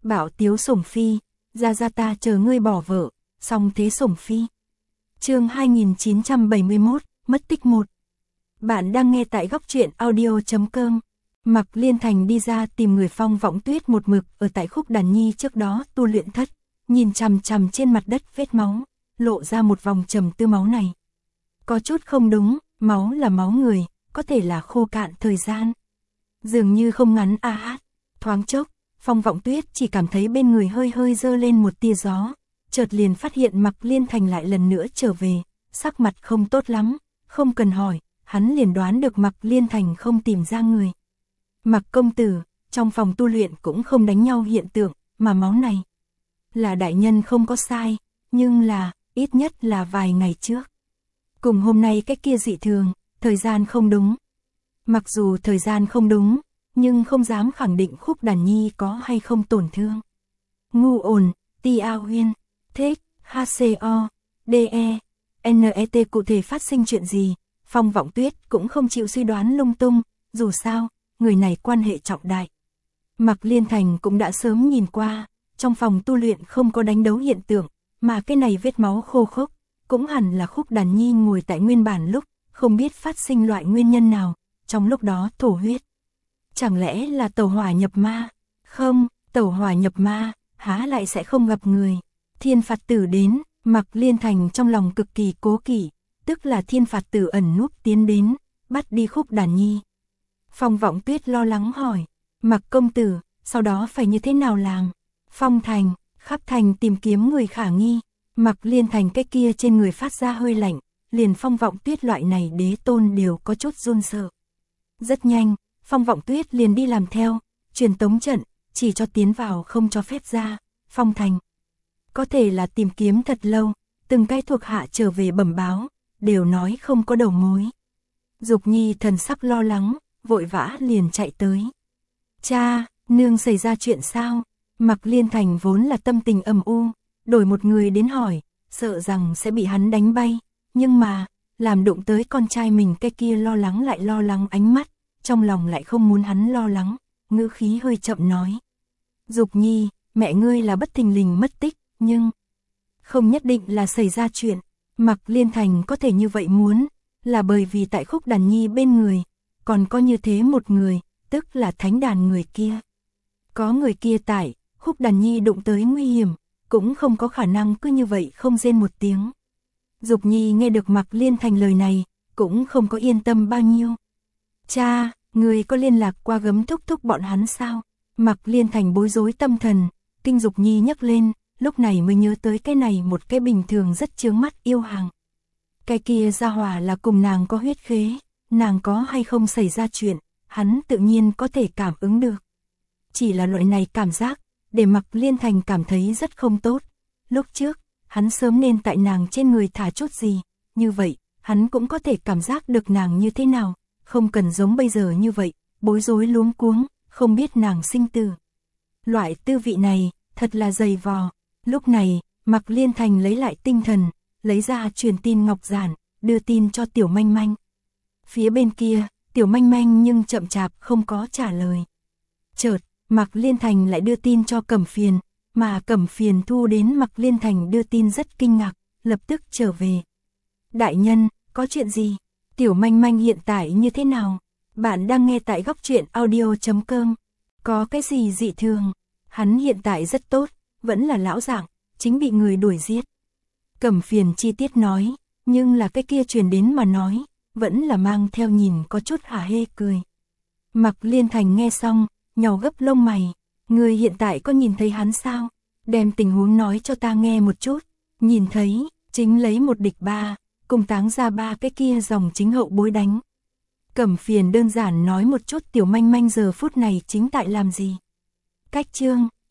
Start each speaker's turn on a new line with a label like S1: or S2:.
S1: Bảo tiếu sủng phi, ra ta chờ ngươi bỏ vợ, song thế sủng phi. Chương 2971, mất tích 1. Bạn đang nghe tại góc truyện audio.com. Mạc Liên Thành đi ra tìm người Phong Vọng Tuyết một mực ở tại Khúc Đàn Nhi trước đó tu luyện thất, nhìn chằm chằm trên mặt đất vết máu, lộ ra một vòng trầm tư máu này. Có chút không đúng, máu là máu người, có thể là khô cạn thời gian. Dường như không ngắn thoáng chốc, Phong Vọng Tuyết chỉ cảm thấy bên người hơi hơi dơ lên một tia gió, chợt liền phát hiện Mạc Liên Thành lại lần nữa trở về, sắc mặt không tốt lắm, không cần hỏi, hắn liền đoán được Mạc Liên Thành không tìm ra người. Mạc công tử, trong phòng tu luyện cũng không đánh nhau hiện tượng, mà máu này là đại nhân không có sai, nhưng là, ít nhất là vài ngày trước. Cùng hôm nay cái kia dị thường, thời gian không đúng. Mặc dù thời gian không đúng, nhưng không dám khẳng định Khúc Đàn Nhi có hay không tổn thương. Ngu ồn, Tia Huyên, Thích, HCO, DE, NET cụ thể phát sinh chuyện gì, Phong Vọng Tuyết cũng không chịu suy đoán lung tung, dù sao, người này quan hệ trọng đại. Mạc Liên Thành cũng đã sớm nhìn qua, trong phòng tu luyện không có đánh đấu hiện tượng, mà cái này vết máu khô khốc, cũng hẳn là Khúc Đàn Nhi ngồi tại nguyên bản lúc, không biết phát sinh loại nguyên nhân nào, trong lúc đó thổ huyết. Chẳng lẽ là tẩu hỏa nhập ma? Không, tẩu hỏa nhập ma, há lại sẽ không gặp người. Thiên phạt tử đến, Mạc Liên Thành trong lòng cực kỳ cố kỵ, tức là thiên phạt tử ẩn núp tiến đến, bắt đi Khúc Đàn Nhi. Phong Vọng Tuyết lo lắng hỏi, Mạc công tử, sau đó phải như thế nào làm? Phong thành, khắp thành tìm kiếm người khả nghi. Mạc Liên Thành cái kia trên người phát ra hơi lạnh, liền Phong Vọng Tuyết loại này đế tôn đều có chút run sợ. Rất nhanh, Phong Vọng Tuyết liền đi làm theo, truyền tống trận, chỉ cho tiến vào không cho phép ra. Phong thành, có thể là tìm kiếm thật lâu, từng cái thuộc hạ trở về bẩm báo, đều nói không có đầu mối. Dục Nhi thần sắc lo lắng, vội vã liền chạy tới. Cha, nương xảy ra chuyện sao? Mạc Liên Thành vốn là tâm tình âm u, đổi một người đến hỏi, sợ rằng sẽ bị hắn đánh bay, nhưng mà, làm đụng tới con trai mình cái kia lo lắng ánh mắt, trong lòng lại không muốn hắn lo lắng, ngữ khí hơi chậm nói. Dục Nhi, mẹ ngươi là bất thình lình mất tích, nhưng không nhất định là xảy ra chuyện. Mạc Liên Thành có thể như vậy muốn, là bởi vì tại Khúc Đàn Nhi bên người, còn có như thế một người, tức là thánh đàn người kia. Có người kia tại, Khúc Đàn Nhi đụng tới nguy hiểm, cũng không có khả năng cứ như vậy không rên một tiếng. Dục Nhi nghe được Mạc Liên Thành lời này, cũng không có yên tâm bao nhiêu. Cha, người có liên lạc qua Gấm thúc thúc bọn hắn sao? Mạc Liên Thành bối rối tâm thần, kinh Dục Nhi nhấc lên, lúc này mới nhớ tới cái này một cái bình thường rất chướng mắt yêu hàng. Cái kia gia hỏa là cùng nàng có huyết khế, nàng có hay không xảy ra chuyện, hắn tự nhiên có thể cảm ứng được. Chỉ là loại này cảm giác, để Mạc Liên Thành cảm thấy rất không tốt. Lúc trước, hắn sớm nên tại nàng trên người thả chút gì, như vậy, hắn cũng có thể cảm giác được nàng như thế nào, không cần giống bây giờ như vậy, bối rối luống cuống, không biết nàng sinh tử. Loại tư vị này, thật là dày vò. Lúc này, Mạc Liên Thành lấy lại tinh thần, lấy ra truyền tin ngọc giản, đưa tin cho Tiểu Manh Manh. Phía bên kia, Tiểu Manh Manh nhưng chậm chạp không có trả lời. Chợt, Mạc Liên Thành lại đưa tin cho Cẩm Phiền, mà Cẩm Phiền thu đến Mạc Liên Thành đưa tin rất kinh ngạc, lập tức trở về. Đại nhân, có chuyện gì? Tiểu Manh Manh hiện tại như thế nào? Bạn đang nghe tại góc truyện audio.com. Có cái gì dị thường? Hắn hiện tại rất tốt, vẫn là lão dạng, chính bị người đuổi giết. Cẩm Phiền chi tiết nói, nhưng là cái kia truyền đến mà nói, vẫn là mang theo nhìn có chút hả hê cười. Mạc Liên Thành nghe xong, nhàu gấp lông mày, người hiện tại có nhìn thấy hắn sao? Đem tình huống nói cho ta nghe một chút. Nhìn thấy, chính lấy một địch ba, cùng táng ra ba cái kia dòng chính hậu bối đánh. Cẩm Phiền đơn giản nói một chút Tiểu Manh Manh giờ phút này chính tại làm gì. Cách chương,